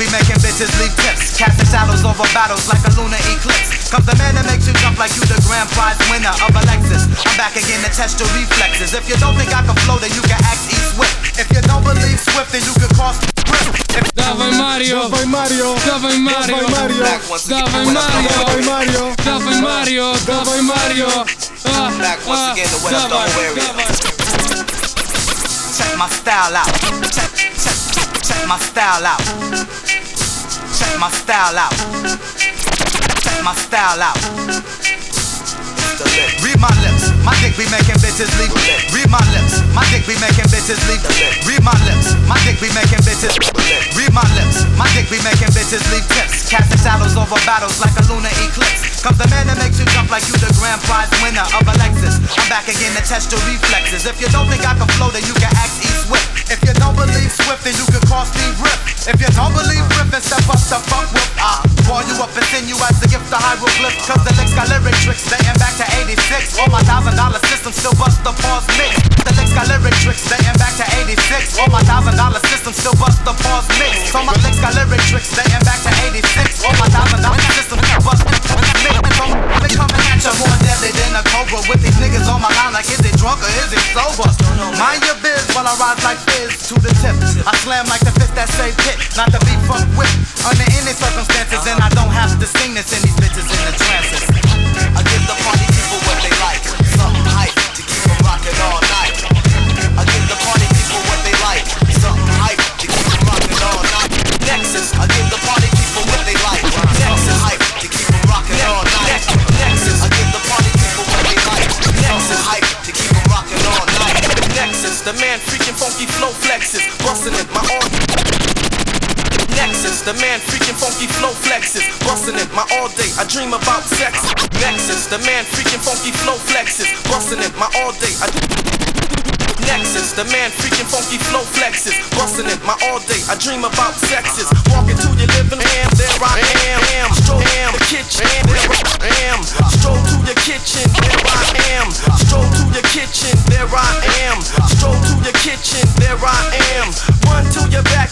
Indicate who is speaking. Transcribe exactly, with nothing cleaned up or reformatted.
Speaker 1: be making bitches leave tips, casting shadows over battles like a lunar eclipse. Comes the man that makes you jump like you the grand prize winner of a Lexus. I'm back again to test your reflexes. If you don't think I can flow, then you can ask E Swift. If you don't believe Swift, then you can cross the Swift.
Speaker 2: Dawaj Mario,
Speaker 3: Dawaj Mario,
Speaker 2: dawaj Mario,
Speaker 3: dawaj Mario,
Speaker 2: dawaj Mario,
Speaker 3: dawaj Mario,
Speaker 2: dawaj Mario, dawaj Mario.
Speaker 1: Back once again to West Stone area. Check my style out. Check, check, check my style out. Check my style out. Check my style out. Read my lips, my dick be making bitches leave. Read my lips, my dick be making bitches leave. Read my lips, my dick be making bitches. Read my lips, my dick be making bitches leave tips, casting shadows over battles like a lunar eclipse. Comes the man that makes you jump like you the grand prize winner of a Lexus. I'm back again to test your reflexes. If you don't think I can flow, then you can ask E Swift. If you don't believe Swift, then you can call Steve Rip. If you don't believe Rip, then step up to fuck with. I call you up and send you as the gift of hieroglyphs. Cause the licks got lyric tricks dating back to eighty-six. All my thousand dollar system still bust the pause mix. The licks got lyric tricks dating back to eighty-six. All my thousand dollar system still bust the pause mix. So my licks got lyric tricks dating back to eighty-six. All my thousand dollar system still bust the pause mix. So they coming at you more deadly than a cobra. With these niggas on my line like is it drunk or is it sober? Mind your biz while I rise like fizz to the tip. I slam like the fist that say pit, not to be fucked with under any circumstances. And I don't have to sing this in these bitches in the trances. I give the party people what they like, something hype to keep them rocking all night. I give the party people what they like, something hype to keep them rocking all night. Nexus, I give the party people what they like, Nexus hype to keep them rocking all night. Nexus, I give the party people what they like, Nexus hype to keep them rocking all night. Nexus, the man freaking funky flow flexes, busting it my own. Nexus, the man freaking funky flow flexes, busting it my all day. I dream about sex. Nexus, the man freaking funky flow flexes, busting it my all day. I Nexus, the man freaking funky flow flexes, busting it my all day. I dream about sexes. Walking to your living room, there I am. am. Stroll to the kitchen, there I am. Stroll to your kitchen, there I am. Stroll to your kitchen, there I am. Stroll to your kitchen, there I am. Run to your back.